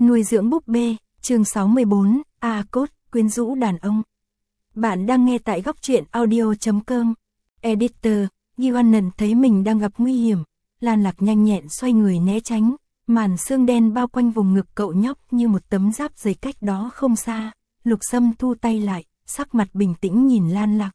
Nuôi dưỡng búp bê, chương 64, A-Cốt, quyến rũ đàn ông. Bạn đang nghe tại góc truyện audio.com. Editor, Gioanan thấy mình đang gặp nguy hiểm. Lan Lạc nhanh nhẹn xoay người né tránh. Màn sương đen bao quanh vùng ngực cậu nhóc như một tấm giáp dày cách đó không xa. Lục Sâm thu tay lại, sắc mặt bình tĩnh nhìn Lan Lạc.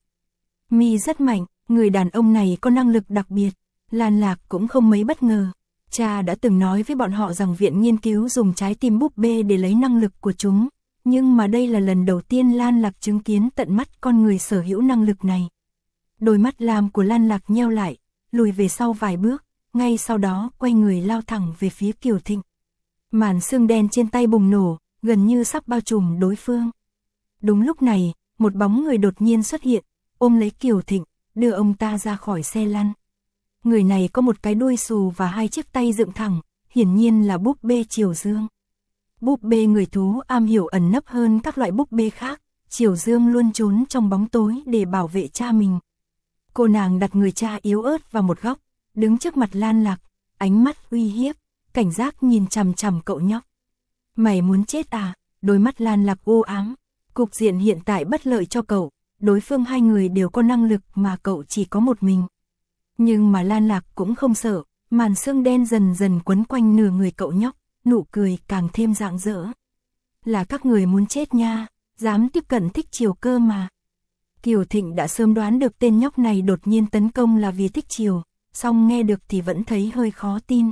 Mi rất mạnh, người đàn ông này có năng lực đặc biệt. Lan Lạc cũng không mấy bất ngờ. Cha đã từng nói với bọn họ rằng viện nghiên cứu dùng trái tim búp bê để lấy năng lực của chúng. Nhưng mà đây là lần đầu tiên Lan Lạc chứng kiến tận mắt con người sở hữu năng lực này. Đôi mắt lam của Lan Lạc nheo lại, lùi về sau vài bước, ngay sau đó quay người lao thẳng về phía Kiều Thịnh. Màn sương đen trên tay bùng nổ, gần như sắp bao trùm đối phương. Đúng lúc này, một bóng người đột nhiên xuất hiện, ôm lấy Kiều Thịnh, đưa ông ta ra khỏi xe lăn. Người này có một cái đuôi xù và hai chiếc tay dựng thẳng, hiển nhiên là búp bê Triều Dương. Búp bê người thú am hiểu ẩn nấp hơn các loại búp bê khác, Triều Dương luôn trốn trong bóng tối để bảo vệ cha mình. Cô nàng đặt người cha yếu ớt vào một góc, đứng trước mặt Lan Lạc, ánh mắt uy hiếp, cảnh giác nhìn chằm chằm cậu nhóc. Mày muốn chết à? Đôi mắt Lan Lạc u ám. Cục diện hiện tại bất lợi cho cậu, đối phương hai người đều có năng lực mà cậu chỉ có một mình. Nhưng mà Lan Lạc cũng không sợ, màn sương đen dần dần quấn quanh nửa người cậu nhóc, nụ cười càng thêm rạng rỡ. Là các người muốn chết nha, dám tiếp cận Thích Triều cơ mà. Kiều Thịnh đã sớm đoán được tên nhóc này đột nhiên tấn công là vì Thích Triều, song nghe được thì vẫn thấy hơi khó tin.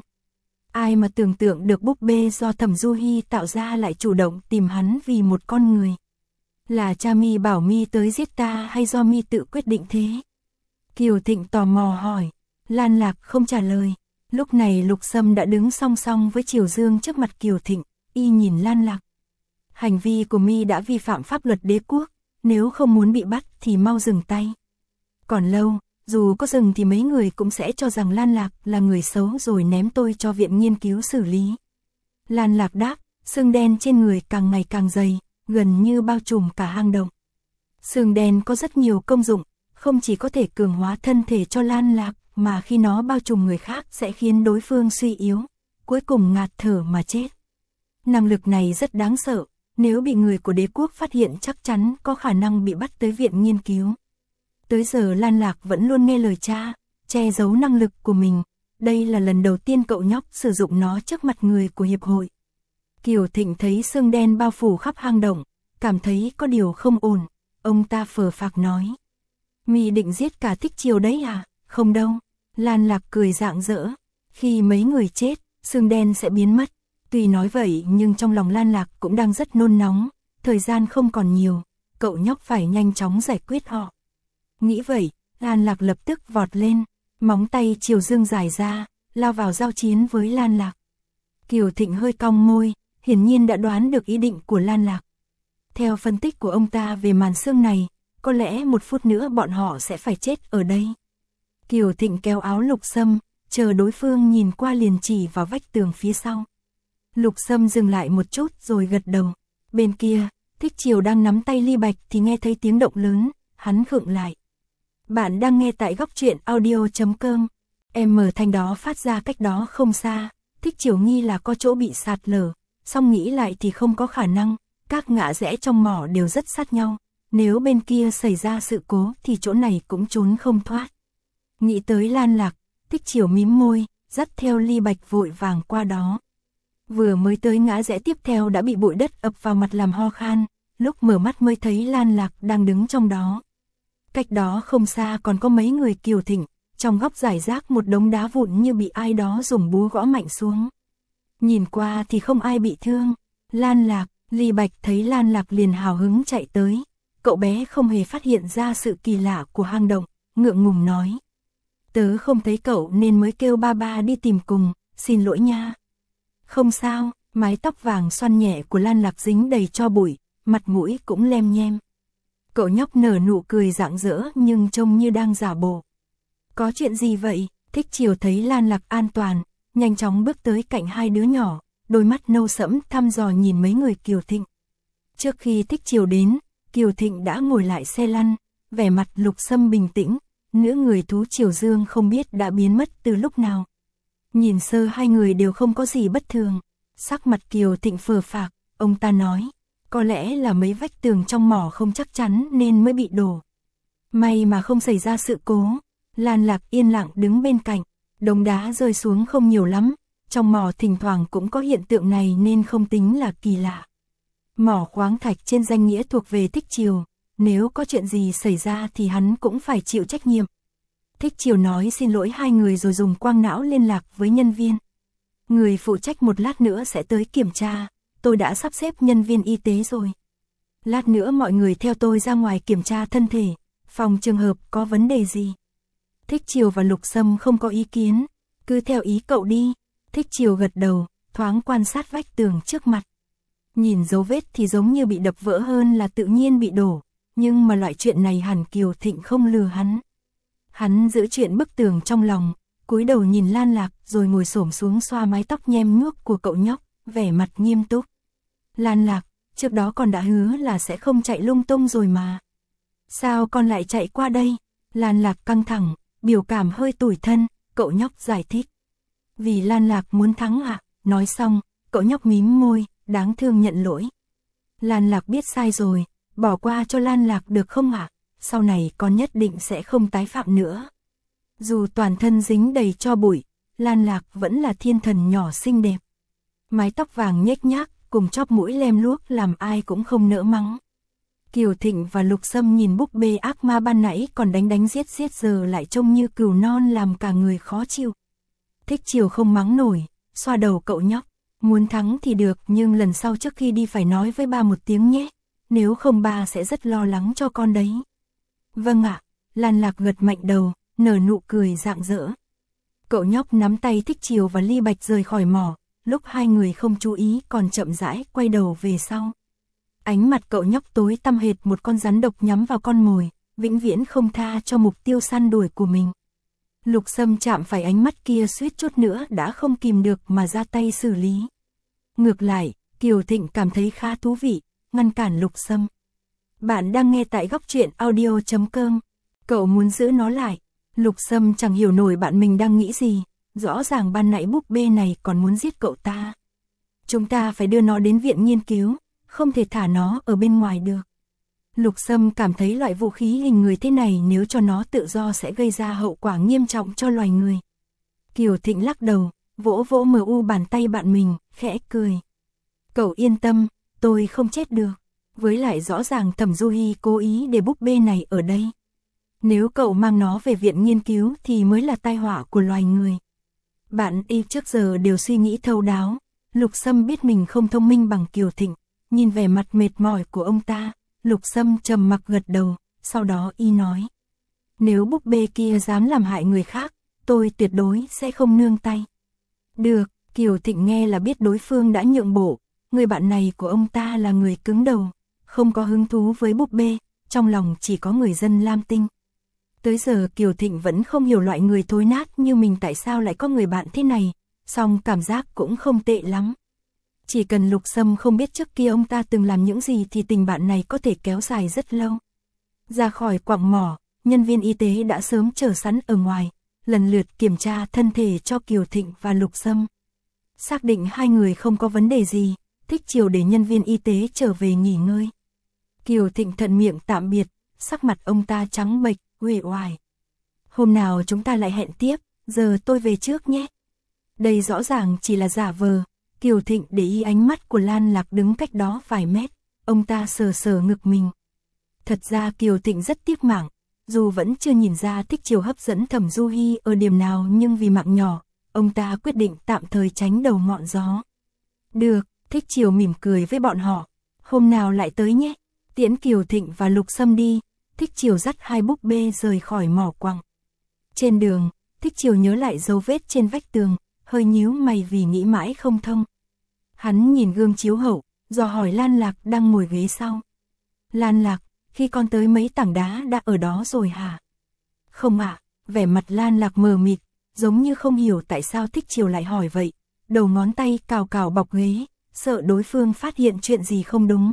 Ai mà tưởng tượng được búp bê do Thẩm Du Hi tạo ra lại chủ động tìm hắn vì một con người. Là cha mi bảo mi tới giết ta hay do mi tự quyết định thế? Kiều Thịnh tò mò hỏi. Lan Lạc không trả lời. Lúc này Lục Sâm đã đứng song song với Triều Dương trước mặt Kiều Thịnh, y nhìn Lan Lạc. Hành vi của mi đã vi phạm pháp luật đế quốc, nếu không muốn bị bắt thì mau dừng tay. Còn lâu, dù có dừng thì mấy người cũng sẽ cho rằng Lan Lạc là người xấu rồi ném tôi cho viện nghiên cứu xử lý. Lan Lạc đáp, sương đen trên người càng ngày càng dày, gần như bao trùm cả hang động. Sương đen có rất nhiều công dụng, không chỉ có thể cường hóa thân thể cho Lan Lạc, mà khi nó bao trùm người khác sẽ khiến đối phương suy yếu, cuối cùng ngạt thở mà chết. Năng lực này rất đáng sợ, nếu bị người của đế quốc phát hiện chắc chắn có khả năng bị bắt tới viện nghiên cứu. Tới giờ Lan Lạc vẫn luôn nghe lời cha, che giấu năng lực của mình, đây là lần đầu tiên cậu nhóc sử dụng nó trước mặt người của hiệp hội. Kiều Thịnh thấy sương đen bao phủ khắp hang động, cảm thấy có điều không ổn, ông ta phờ phạc nói. Mi định giết cả Thích Triều đấy à? Không đâu. Lan Lạc cười rạng rỡ. Khi mấy người chết, sương đen sẽ biến mất. Tuy nói vậy nhưng trong lòng Lan Lạc cũng đang rất nôn nóng. Thời gian không còn nhiều, cậu nhóc phải nhanh chóng giải quyết họ. Nghĩ vậy, Lan Lạc lập tức vọt lên. Móng tay Triều Dương dài ra, lao vào giao chiến với Lan Lạc. Kiều Thịnh hơi cong môi, hiển nhiên đã đoán được ý định của Lan Lạc. Theo phân tích của ông ta về màn sương này, có lẽ một phút nữa bọn họ sẽ phải chết ở đây. Kiều Thịnh kéo áo Lục Sâm, chờ đối phương nhìn qua liền chỉ vào vách tường phía sau. Lục Sâm dừng lại một chút rồi gật đầu. Bên kia, Thích Triều đang nắm tay Ly Bạch thì nghe thấy tiếng động lớn, hắn khựng lại. Bạn đang nghe tại góc truyện audio.com. Em mở thanh đó phát ra cách đó không xa. Thích Triều nghi là có chỗ bị sạt lở, song nghĩ lại thì không có khả năng, các ngã rẽ trong mỏ đều rất sát nhau. Nếu bên kia xảy ra sự cố thì chỗ này cũng trốn không thoát. Nghĩ tới Lan Lạc, Thích Triều mím môi, dắt theo Ly Bạch vội vàng qua đó. Vừa mới tới ngã rẽ tiếp theo đã bị bụi đất ập vào mặt làm ho khan, lúc mở mắt mới thấy Lan Lạc đang đứng trong đó. Cách đó không xa còn có mấy người Kiều Thịnh, trong góc rải rác một đống đá vụn như bị ai đó dùng búa gõ mạnh xuống. Nhìn qua thì không ai bị thương. Lan Lạc, Ly Bạch thấy Lan Lạc liền hào hứng chạy tới. Cậu bé không hề phát hiện ra sự kỳ lạ của hang động, ngượng ngùng nói. Tớ không thấy cậu nên mới kêu ba ba đi tìm cùng, xin lỗi nha. Không sao, mái tóc vàng xoăn nhẹ của Lan Lạc dính đầy tro bụi, mặt mũi cũng lem nhem. Cậu nhóc nở nụ cười rạng rỡ nhưng trông như đang giả bộ. Có chuyện gì vậy? Thích Triều thấy Lan Lạc an toàn, nhanh chóng bước tới cạnh hai đứa nhỏ, đôi mắt nâu sẫm thăm dò nhìn mấy người Kiều Thịnh. Trước khi Thích Triều đến, Kiều Thịnh đã ngồi lại xe lăn, vẻ mặt Lục Sâm bình tĩnh, nửa người thú Triều Dương không biết đã biến mất từ lúc nào. Nhìn sơ hai người đều không có gì bất thường, Sắc mặt Kiều Thịnh phờ phạc, ông ta nói, có lẽ là mấy vách tường trong mỏ không chắc chắn nên mới bị đổ. May mà không xảy ra sự cố. Lan Lạc yên lặng đứng bên cạnh, đống đá rơi xuống không nhiều lắm, trong mỏ thỉnh thoảng cũng có hiện tượng này nên không tính là kỳ lạ. Mỏ khoáng thạch trên danh nghĩa thuộc về Thích Triều, nếu có chuyện gì xảy ra thì hắn cũng phải chịu trách nhiệm. Thích Triều nói xin lỗi hai người rồi dùng quang não liên lạc với nhân viên. Người phụ trách một lát nữa sẽ tới kiểm tra, tôi đã sắp xếp nhân viên y tế rồi. Lát nữa mọi người theo tôi ra ngoài kiểm tra thân thể, phòng trường hợp có vấn đề gì. Thích Triều và Lục Sâm không có ý kiến, cứ theo ý cậu đi. Thích Triều gật đầu, thoáng quan sát vách tường trước mặt. Nhìn dấu vết thì giống như bị đập vỡ hơn là tự nhiên bị đổ, nhưng mà loại chuyện này hẳn Kiều Thịnh không lừa hắn. Hắn giữ chuyện bức tường trong lòng, cúi đầu nhìn Lan Lạc rồi ngồi xổm xuống xoa mái tóc nhem nhuốc của cậu nhóc, vẻ mặt nghiêm túc. Lan Lạc, trước đó con đã hứa là sẽ không chạy lung tung rồi mà. Sao con lại chạy qua đây? Lan Lạc căng thẳng, biểu cảm hơi tủi thân, cậu nhóc giải thích. Vì Lan Lạc muốn thắng ạ, nói xong, cậu nhóc mím môi, đáng thương nhận lỗi. Lan Lạc biết sai rồi, bỏ qua cho Lan Lạc được không ạ? Sau này con nhất định sẽ không tái phạm nữa. Dù toàn thân dính đầy tro bụi, Lan Lạc vẫn là thiên thần nhỏ xinh đẹp. Mái tóc vàng nhếch nhác, cùng chóp mũi lem luốc làm ai cũng không nỡ mắng. Kiều Thịnh và Lục Sâm nhìn búp bê ác ma ban nãy còn đánh giết giờ lại trông như cừu non làm cả người khó chịu. Thích Triều không mắng nổi, xoa đầu cậu nhóc. Muốn thắng thì được nhưng lần sau trước khi đi phải nói với ba một tiếng nhé. Nếu không ba sẽ rất lo lắng cho con đấy. Vâng ạ, Lan Lạc gật mạnh đầu, nở nụ cười rạng rỡ. Cậu nhóc nắm tay Thích Triều và Ly Bạch rời khỏi mỏ, lúc hai người không chú ý còn chậm rãi quay đầu về sau. Ánh mặt cậu nhóc tối tăm hệt một con rắn độc nhắm vào con mồi, vĩnh viễn không tha cho mục tiêu săn đuổi của mình. Lục Sâm chạm phải ánh mắt kia suýt chút nữa đã không kìm được mà ra tay xử lý. Ngược lại, Kiều Thịnh cảm thấy khá thú vị, ngăn cản Lục Sâm. Bạn đang nghe tại góc truyện audio.com. Cậu muốn giữ nó lại. Lục Sâm chẳng hiểu nổi bạn mình đang nghĩ gì. Rõ ràng ban nãy búp bê này còn muốn giết cậu ta. Chúng ta phải đưa nó đến viện nghiên cứu, không thể thả nó ở bên ngoài được. Lục Sâm cảm thấy loại vũ khí hình người thế này nếu cho nó tự do sẽ gây ra hậu quả nghiêm trọng cho loài người. Kiều Thịnh lắc đầu, vỗ vỗ bàn tay bạn mình, khẽ cười. Cậu yên tâm, tôi không chết được. Với lại rõ ràng Thẩm Du Hi cố ý để búp bê này ở đây. Nếu cậu mang nó về viện nghiên cứu thì mới là tai họa của loài người. Bạn y trước giờ đều suy nghĩ thấu đáo. Lục Sâm biết mình không thông minh bằng Kiều Thịnh. Nhìn vẻ mặt mệt mỏi của ông ta, Lục Sâm trầm mặc gật đầu, sau đó y nói. Nếu búp bê kia dám làm hại người khác, tôi tuyệt đối sẽ không nương tay. Được, Kiều Thịnh nghe là biết đối phương đã nhượng bộ, người bạn này của ông ta là người cứng đầu, không có hứng thú với búp bê, trong lòng chỉ có người dân Lam Tinh. Tới giờ Kiều Thịnh vẫn không hiểu loại người thối nát như mình tại sao lại có người bạn thế này, song cảm giác cũng không tệ lắm. Chỉ cần Lục Sâm không biết trước kia ông ta từng làm những gì thì tình bạn này có thể kéo dài rất lâu. Ra khỏi quặng mỏ, nhân viên y tế đã sớm chờ sẵn ở ngoài, lần lượt kiểm tra thân thể cho Kiều Thịnh và Lục Sâm. Xác định hai người không có vấn đề gì, Thích Triều để nhân viên y tế trở về nghỉ ngơi. Kiều Thịnh thuận miệng tạm biệt, sắc mặt ông ta trắng bệch, uể oải. Hôm nào chúng ta lại hẹn tiếp, giờ tôi về trước nhé. Đây rõ ràng chỉ là giả vờ. Kiều Thịnh để ý ánh mắt của Lan Lạc đứng cách đó vài mét, ông ta sờ sờ ngực mình. Thật ra Kiều Thịnh rất tiếc mạng, dù vẫn chưa nhìn ra Thích Triều hấp dẫn Thẩm Du Hi ở điểm nào nhưng vì mạng nhỏ, ông ta quyết định tạm thời tránh đầu ngọn gió. Được, Thích Triều mỉm cười với bọn họ, hôm nào lại tới nhé. Tiễn Kiều Thịnh và Lục Sâm đi, Thích Triều dắt hai búp bê rời khỏi mỏ quặng. Trên đường, Thích Triều nhớ lại dấu vết trên vách tường, hơi nhíu mày vì nghĩ mãi không thông. Hắn nhìn gương chiếu hậu, dò hỏi Lan Lạc đang ngồi ghế sau. Lan Lạc, khi con tới mấy tảng đá đã ở đó rồi hả? Không ạ, vẻ mặt Lan Lạc mờ mịt, giống như không hiểu tại sao Thích Triều lại hỏi vậy. Đầu ngón tay cào cào bọc ghế, sợ đối phương phát hiện chuyện gì không đúng.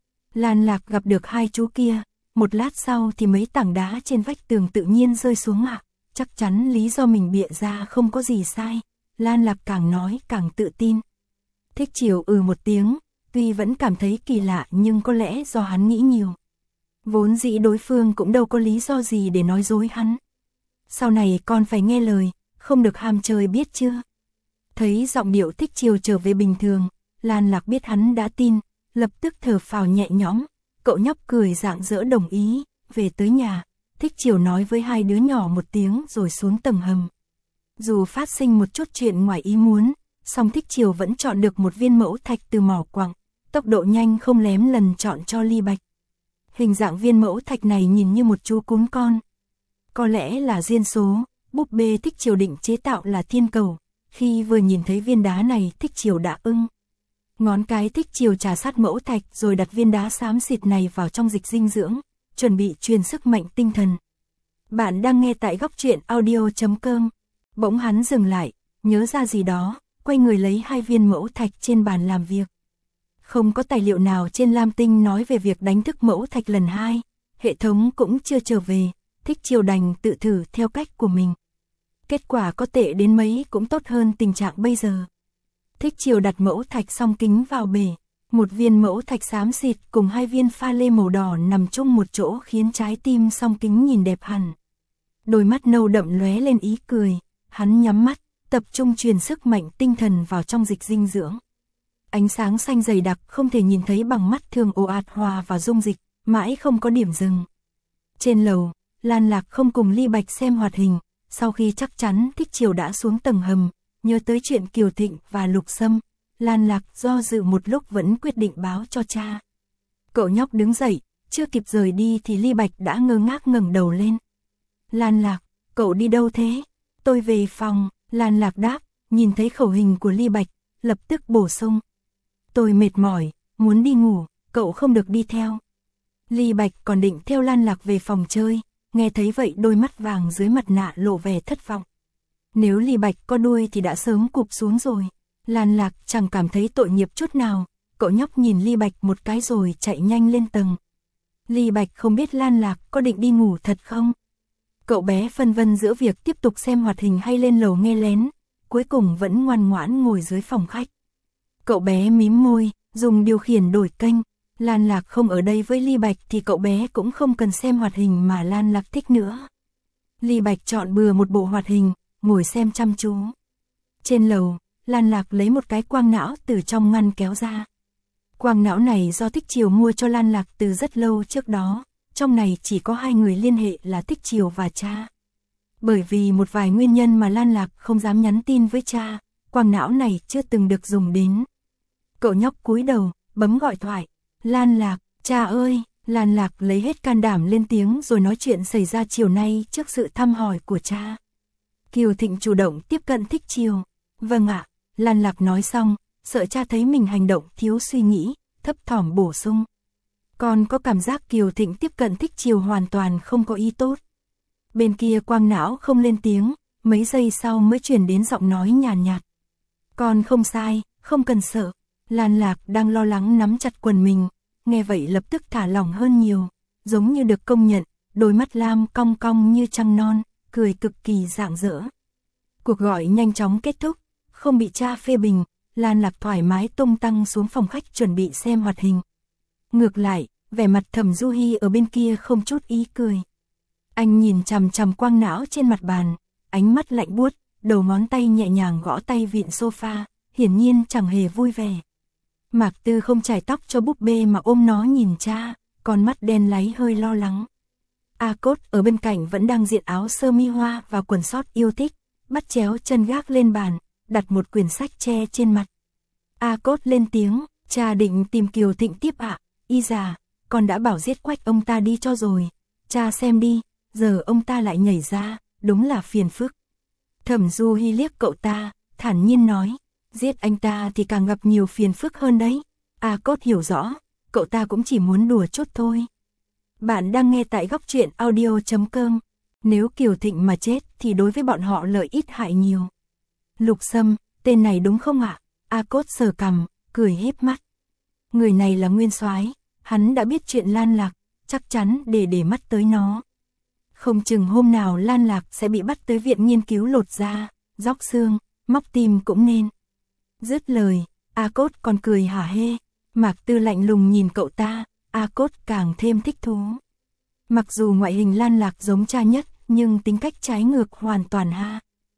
Lan Lạc gặp được hai chú kia, một lát sau thì mấy tảng đá trên vách tường tự nhiên rơi xuống ạ. Chắc chắn lý do mình bịa ra không có gì sai. Lan Lạc càng nói càng tự tin. Thích Chiều một tiếng, tuy vẫn cảm thấy kỳ lạ nhưng có lẽ do hắn nghĩ nhiều. Vốn dĩ đối phương cũng đâu có lý do gì để nói dối hắn. Sau này con phải nghe lời, không được ham chơi biết chưa. Thấy giọng điệu Thích Chiều trở về bình thường, Lan Lạc biết hắn đã tin, lập tức thở phào nhẹ nhõm. Cậu nhóc cười rạng rỡ đồng ý. Về tới nhà, Thích Chiều nói với hai đứa nhỏ một tiếng rồi xuống tầng hầm. Dù phát sinh một chút chuyện ngoài ý muốn, song Thích Chiều vẫn chọn được một viên mẫu thạch từ mỏ quặng, tốc độ nhanh không lém lần chọn cho Ly Bạch. Hình dạng viên mẫu thạch này nhìn như một chú cún con. Có lẽ là duyên số, búp bê Thích Chiều định chế tạo là thiên cầu. Khi vừa nhìn thấy viên đá này, Thích Chiều đã ưng. Ngón cái Thích Chiều trà sát mẫu thạch rồi đặt viên đá xám xịt này vào trong dịch dinh dưỡng, chuẩn bị truyền sức mạnh tinh thần. Bạn đang nghe tại góc truyện audio.com. Bỗng hắn dừng lại, nhớ ra gì đó, quay người lấy hai viên mẫu thạch trên bàn làm việc. Không có tài liệu nào trên Lam Tinh nói về việc đánh thức mẫu thạch lần 2, hệ thống cũng chưa trở về, Thích Chiều đành tự thử theo cách của mình. Kết quả có tệ đến mấy cũng tốt hơn tình trạng bây giờ. Thích Chiều đặt mẫu thạch song kính vào bể, một viên mẫu thạch xám xịt cùng hai viên pha lê màu đỏ nằm chung một chỗ khiến trái tim song kính nhìn đẹp hẳn. Đôi mắt nâu đậm lóe lên ý cười, hắn nhắm mắt, tập trung truyền sức mạnh tinh thần vào trong dịch dinh dưỡng. Ánh sáng xanh dày đặc không thể nhìn thấy bằng mắt thường ồ ạt hòa vào dung dịch, mãi không có điểm dừng. Trên lầu, Lan Lạc không cùng Ly Bạch xem hoạt hình, sau khi chắc chắn Thích Chiều đã xuống tầng hầm, nhớ tới chuyện Kiều Thịnh và Lục Sâm, Lan Lạc do dự một lúc vẫn quyết định báo cho cha. Cậu nhóc đứng dậy, chưa kịp rời đi thì Ly Bạch đã ngơ ngác ngẩng đầu lên. Lan Lạc, cậu đi đâu thế? Tôi về phòng, Lan Lạc đáp, nhìn thấy khẩu hình của Ly Bạch, lập tức bổ sung. Tôi mệt mỏi, muốn đi ngủ, cậu không được đi theo. Ly Bạch còn định theo Lan Lạc về phòng chơi, nghe thấy vậy đôi mắt vàng dưới mặt nạ lộ vẻ thất vọng. Nếu Ly Bạch có đuôi thì đã sớm cụp xuống rồi. Lan Lạc chẳng cảm thấy tội nghiệp chút nào, cậu nhóc nhìn Ly Bạch một cái rồi chạy nhanh lên tầng. Ly Bạch không biết Lan Lạc có định đi ngủ thật không? Cậu bé phân vân giữa việc tiếp tục xem hoạt hình hay lên lầu nghe lén, cuối cùng vẫn ngoan ngoãn ngồi dưới phòng khách. Cậu bé mím môi, dùng điều khiển đổi kênh. Lan Lạc không ở đây với Ly Bạch thì cậu bé cũng không cần xem hoạt hình mà Lan Lạc thích nữa. Ly Bạch chọn bừa một bộ hoạt hình, ngồi xem chăm chú. Trên lầu, Lan Lạc lấy một cái quang não từ trong ngăn kéo ra. Quang não này do Thích Chiều mua cho Lan Lạc từ rất lâu trước đó, trong này chỉ có hai người liên hệ là Thích Chiều và cha. Bởi vì một vài nguyên nhân mà Lan Lạc không dám nhắn tin với cha, quang não này chưa từng được dùng đến. Cậu nhóc cúi đầu, bấm gọi thoại. Lan Lạc, cha ơi, Lan Lạc lấy hết can đảm lên tiếng rồi nói chuyện xảy ra chiều nay trước sự thăm hỏi của cha. Kiều Thịnh chủ động tiếp cận Thích Chiều. Vâng ạ, Lan Lạc nói xong, sợ cha thấy mình hành động thiếu suy nghĩ, thấp thỏm bổ sung. Con có cảm giác Kiều Thịnh tiếp cận Thích Chiều hoàn toàn không có ý tốt. Bên kia quang não không lên tiếng, mấy giây sau mới truyền đến giọng nói nhàn nhạt. Con không sai, không cần sợ. Lan Lạc đang lo lắng nắm chặt quần mình, nghe vậy lập tức thả lỏng hơn nhiều, giống như được công nhận, đôi mắt lam cong cong như trăng non, cười cực kỳ rạng rỡ. Cuộc gọi nhanh chóng kết thúc, không bị cha phê bình, Lan Lạc thoải mái tung tăng xuống phòng khách chuẩn bị xem hoạt hình. Ngược lại, vẻ mặt Thẩm Du Hi ở bên kia không chút ý cười. Anh nhìn chằm chằm quang não trên mặt bàn, ánh mắt lạnh buốt, đầu ngón tay nhẹ nhàng gõ tay vịn sofa, hiển nhiên chẳng hề vui vẻ. Mạc Tư không chải tóc cho búp bê mà ôm nó nhìn cha, con mắt đen láy hơi lo lắng. A Cốt ở bên cạnh vẫn đang diện áo sơ mi hoa và quần sót yêu thích, bắt chéo chân gác lên bàn, đặt một quyển sách che trên mặt. A Cốt lên tiếng, cha định tìm Kiều Thịnh tiếp ạ. Y già, con đã bảo giết quách ông ta đi cho rồi. Cha xem đi, giờ ông ta lại nhảy ra, đúng là phiền phức. Thẩm Du Hi liếc cậu ta, thản nhiên nói, giết anh ta thì càng gặp nhiều phiền phức hơn đấy. A Cốt hiểu rõ, cậu ta cũng chỉ muốn đùa chút thôi. Bạn đang nghe tại góc truyện audio.com. Nếu Kiều Thịnh mà chết thì đối với bọn họ lợi ít hại nhiều. Lục Sâm, tên này đúng không ạ? A Cốt sờ cằm, cười híp mắt. Người này là nguyên soái, hắn đã biết chuyện Lan Lạc, chắc chắn để mắt tới nó. Không chừng hôm nào Lan Lạc sẽ bị bắt tới viện nghiên cứu lột da, róc xương, móc tim cũng nên. Dứt lời, A Cốt còn cười hả hê. Mạc Tư lạnh lùng nhìn cậu ta, A Cốt càng thêm thích thú. Mặc dù ngoại hình Lan Lạc giống cha nhất, nhưng tính cách trái ngược hoàn toàn ha.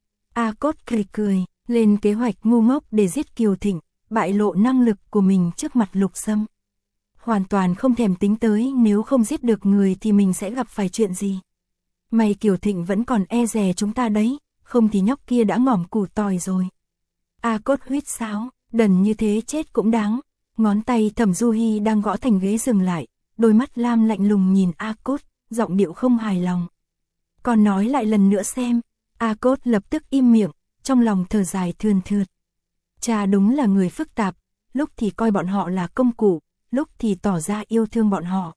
A Cốt cười, lên kế hoạch ngu ngốc để giết Kiều Thịnh, bại lộ năng lực của mình trước mặt Lục Sâm. Hoàn toàn không thèm tính tới nếu không giết được người thì mình sẽ gặp phải chuyện gì. May Kiều Thịnh vẫn còn e dè chúng ta đấy, không thì nhóc kia đã ngỏm củ tỏi rồi. A Cốt huýt sáo, đần như thế chết cũng đáng. Ngón tay Thẩm Du Hi đang gõ thành ghế dừng lại, đôi mắt lam lạnh lùng nhìn A Cốt, giọng điệu không hài lòng. Còn nói lại lần nữa xem. A Cốt lập tức im miệng, trong lòng thở dài thườn thượt. Cha đúng là người phức tạp, lúc thì coi bọn họ là công cụ, lúc thì tỏ ra yêu thương bọn họ.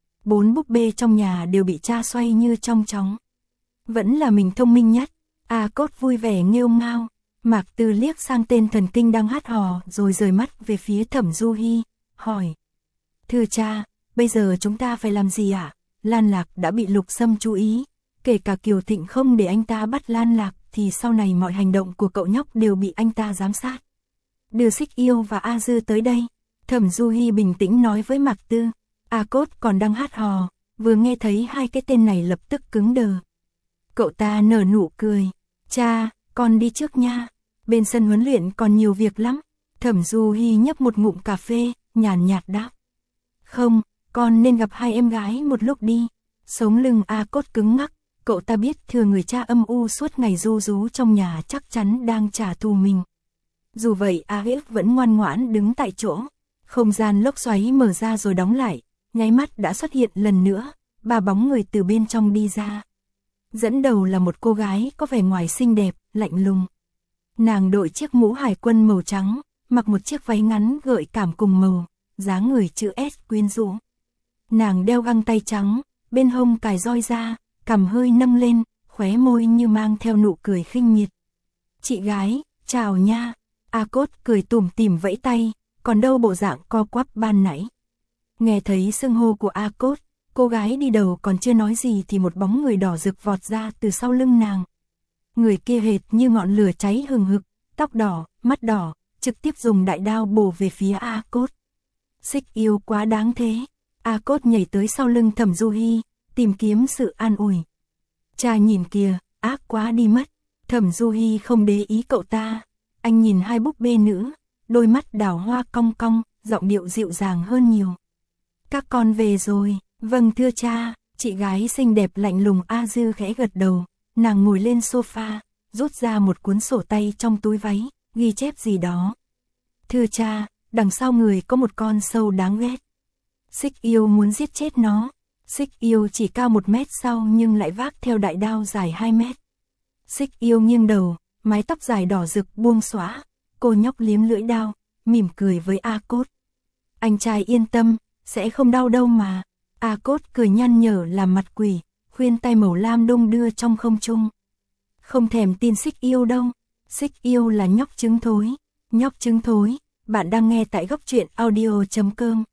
4 búp bê trong nhà đều bị cha xoay như trong chóng. Vẫn là mình thông minh nhất. A Cốt vui vẻ nghêu ngao. Mạc Tư liếc sang tên thần kinh đang hát hò rồi rời mắt về phía Thẩm Du Hi, hỏi. Thưa cha, bây giờ chúng ta phải làm gì ạ? Lan Lạc đã bị Lục Sâm chú ý. Kể cả Kiều Thịnh không để anh ta bắt Lan Lạc thì sau này mọi hành động của cậu nhóc đều bị anh ta giám sát. Đưa Xích Yêu và A Dư tới đây. Thẩm Du Hi bình tĩnh nói với Mạc Tư. A Cốt còn đang hát hò, vừa nghe thấy hai cái tên này lập tức cứng đờ. Cậu ta nở nụ cười. Cha, con đi trước nha. Bên sân huấn luyện còn nhiều việc lắm. Thẩm Du Hi nhấp một ngụm cà phê, nhàn nhạt đáp. Không, con nên gặp hai em gái một lúc đi. Sống lưng A Cốt cứng ngắc. Cậu ta biết thừa người cha âm u suốt ngày ru rú trong nhà chắc chắn đang trả thù mình. Dù vậy A Hiếp vẫn ngoan ngoãn đứng tại chỗ. Không gian lốc xoáy mở ra rồi đóng lại. Nháy mắt đã xuất hiện lần nữa. 3 bóng người từ bên trong đi ra. Dẫn đầu là một cô gái có vẻ ngoài xinh đẹp, lạnh lùng. Nàng đội chiếc mũ hải quân màu trắng, mặc một chiếc váy ngắn gợi cảm cùng màu, dáng người chữ S quyến rũ. Nàng đeo găng tay trắng, bên hông cài roi da, cằm hơi nâng lên, khóe môi như mang theo nụ cười khinh miệt. Chị gái, chào nha. A Cốt cười tủm tỉm vẫy tay, còn đâu bộ dạng co quắp ban nãy. Nghe thấy xưng hô của A Cốt, cô gái đi đầu còn chưa nói gì thì một bóng người đỏ rực vọt ra từ sau lưng nàng. Người kia hệt như ngọn lửa cháy hừng hực, tóc đỏ, mắt đỏ, trực tiếp dùng đại đao bổ về phía A Cốt. Xích Yêu quá đáng thế. A Cốt nhảy tới sau lưng Thẩm Du Hi, tìm kiếm sự an ủi. Cha nhìn kìa, ác quá đi mất. Thẩm Du Hi không để ý cậu ta. Anh nhìn hai búp bê nữ, đôi mắt đào hoa cong cong, giọng điệu dịu dàng hơn nhiều. Các con về rồi. Vâng thưa cha. Chị gái xinh đẹp lạnh lùng A Dư khẽ gật đầu. Nàng ngồi lên sofa, rút ra một cuốn sổ tay trong túi váy, ghi chép gì đó. Thưa cha, đằng sau người có một con sâu đáng ghét. Xích Yêu muốn giết chết nó. Xích Yêu chỉ cao 1 mét sau nhưng lại vác theo đại đao dài 2 mét. Xích Yêu nghiêng đầu, mái tóc dài đỏ rực buông xõa. Cô nhóc liếm lưỡi đao, mỉm cười với A Cốt. Anh trai yên tâm, sẽ không đau đâu mà. A Cốt cười nhăn nhở làm mặt quỷ, khuyên tay màu lam đung đưa trong không trung. Không thèm tin Xích Yêu đâu. Xích Yêu là nhóc trứng thối. Nhóc trứng thối. Bạn đang nghe tại góc truyện audio.com.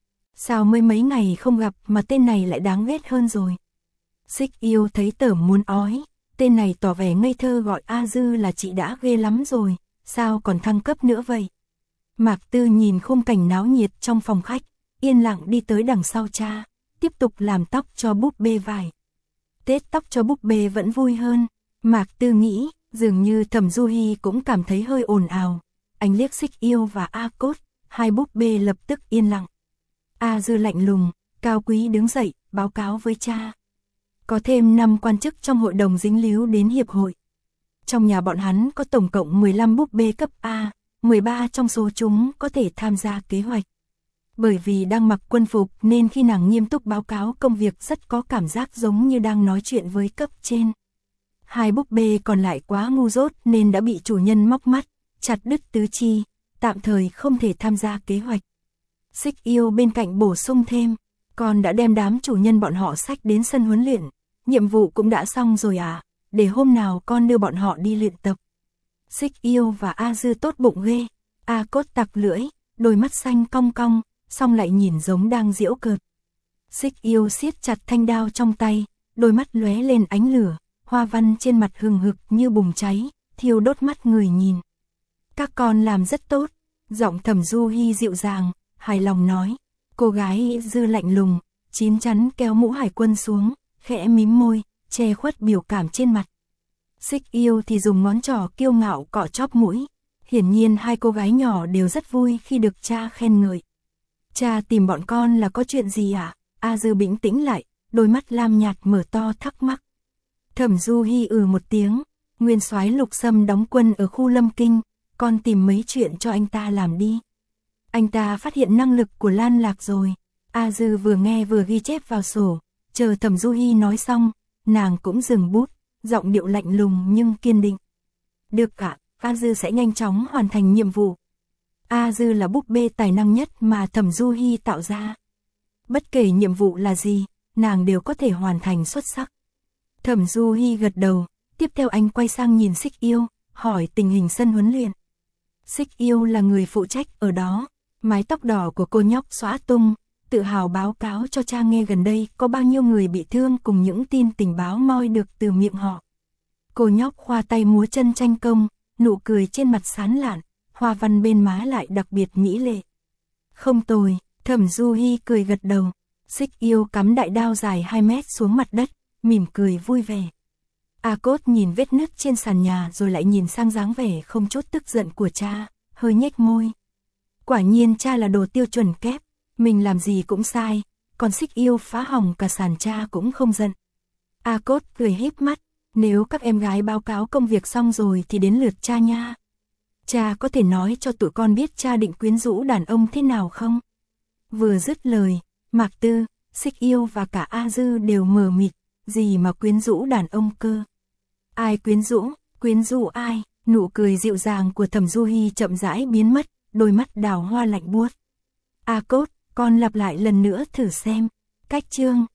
Sao mới mấy ngày không gặp mà tên này lại đáng ghét hơn rồi. Xích Yêu thấy tởm muốn ói. Tên này tỏ vẻ ngây thơ gọi A Dư là chị đã ghê lắm rồi. Sao còn thăng cấp nữa vậy? Mạc Tư nhìn khung cảnh náo nhiệt trong phòng khách, yên lặng đi tới đằng sau cha, tiếp tục làm tóc cho búp bê vải. Tết tóc cho búp bê vẫn vui hơn. Mạc Tư nghĩ, dường như Thẩm Du Hi cũng cảm thấy hơi ồn ào. Anh liếc Xích Yêu và A Cốt, hai búp bê lập tức yên lặng. A Dư lạnh lùng, cao quý đứng dậy, báo cáo với cha. Có thêm 5 quan chức trong hội đồng dính líu đến hiệp hội. Trong nhà bọn hắn có tổng cộng 15 búp bê cấp A, 13 trong số chúng có thể tham gia kế hoạch. Bởi vì đang mặc quân phục nên khi nàng nghiêm túc báo cáo công việc rất có cảm giác giống như đang nói chuyện với cấp trên. Hai búp bê còn lại quá ngu dốt nên đã bị chủ nhân móc mắt, chặt đứt tứ chi, tạm thời không thể tham gia kế hoạch. Xích Yêu bên cạnh bổ sung thêm, con đã đem đám chủ nhân bọn họ xách đến sân huấn luyện, nhiệm vụ cũng đã xong rồi à, để hôm nào con đưa bọn họ đi luyện tập. Xích Yêu và A Dư tốt bụng ghê. A Cốt tặc lưỡi, đôi mắt xanh cong cong, xong lại nhìn giống đang giễu cợt. Xích Yêu siết chặt thanh đao trong tay, đôi mắt lóe lên ánh lửa, hoa văn trên mặt hừng hực như bùng cháy, thiêu đốt mắt người nhìn. Các con làm rất tốt. Giọng Thẩm Du Hi dịu dàng, hài lòng nói. Cô gái Dư lạnh lùng, chín chắn kéo mũ hải quân xuống, khẽ mím môi, che khuất biểu cảm trên mặt. Xích Yêu thì dùng ngón trỏ kiêu ngạo cọ chóp mũi. Hiển nhiên hai cô gái nhỏ đều rất vui khi được cha khen ngợi. Cha tìm bọn con là có chuyện gì à? A Dư bình tĩnh lại, đôi mắt lam nhạt mở to thắc mắc. Thẩm Du Hi một tiếng, nguyên soái Lục Sâm đóng quân ở khu Lâm Kinh, con tìm mấy chuyện cho anh ta làm đi. Anh ta phát hiện năng lực của Lan Lạc rồi. A Dư vừa nghe vừa ghi chép vào sổ, chờ Thẩm Du Hi nói xong, nàng cũng dừng bút, giọng điệu lạnh lùng nhưng kiên định. Được ạ, A Dư sẽ nhanh chóng hoàn thành nhiệm vụ. A Dư là búp bê tài năng nhất mà Thẩm Du Hi tạo ra. Bất kể nhiệm vụ là gì, nàng đều có thể hoàn thành xuất sắc. Thẩm Du Hi gật đầu, tiếp theo anh quay sang nhìn Xích Yêu, hỏi tình hình sân huấn luyện. Xích Yêu là người phụ trách ở đó, mái tóc đỏ của cô nhóc xõa tung, tự hào báo cáo cho cha nghe gần đây có bao nhiêu người bị thương cùng những tin tình báo moi được từ miệng họ. Cô nhóc khoa tay múa chân tranh công, nụ cười trên mặt sán lạn, hoa văn bên má lại đặc biệt mỹ lệ. Không tồi, Thẩm Du Hi cười gật đầu. Xích Yêu cắm đại đao dài 2 mét xuống mặt đất, mỉm cười vui vẻ. A Cốt nhìn vết nứt trên sàn nhà rồi lại nhìn sang dáng vẻ không chút tức giận của cha, hơi nhếch môi. Quả nhiên cha là đồ tiêu chuẩn kép, mình làm gì cũng sai, còn Xích Yêu phá hỏng cả sàn cha cũng không giận. A Cốt cười híp mắt, nếu các em gái báo cáo công việc xong rồi thì đến lượt cha nha. Cha có thể nói cho tụi con biết cha định quyến rũ đàn ông thế nào không? Vừa dứt lời, Mạc Tư, Xích Yêu và cả A Dư đều mờ mịt, gì mà quyến rũ đàn ông cơ? Ai quyến rũ ai? Nụ cười dịu dàng của Thẩm Du Hi chậm rãi biến mất, đôi mắt đào hoa lạnh buốt. A Cốt, con lặp lại lần nữa thử xem. Cách chương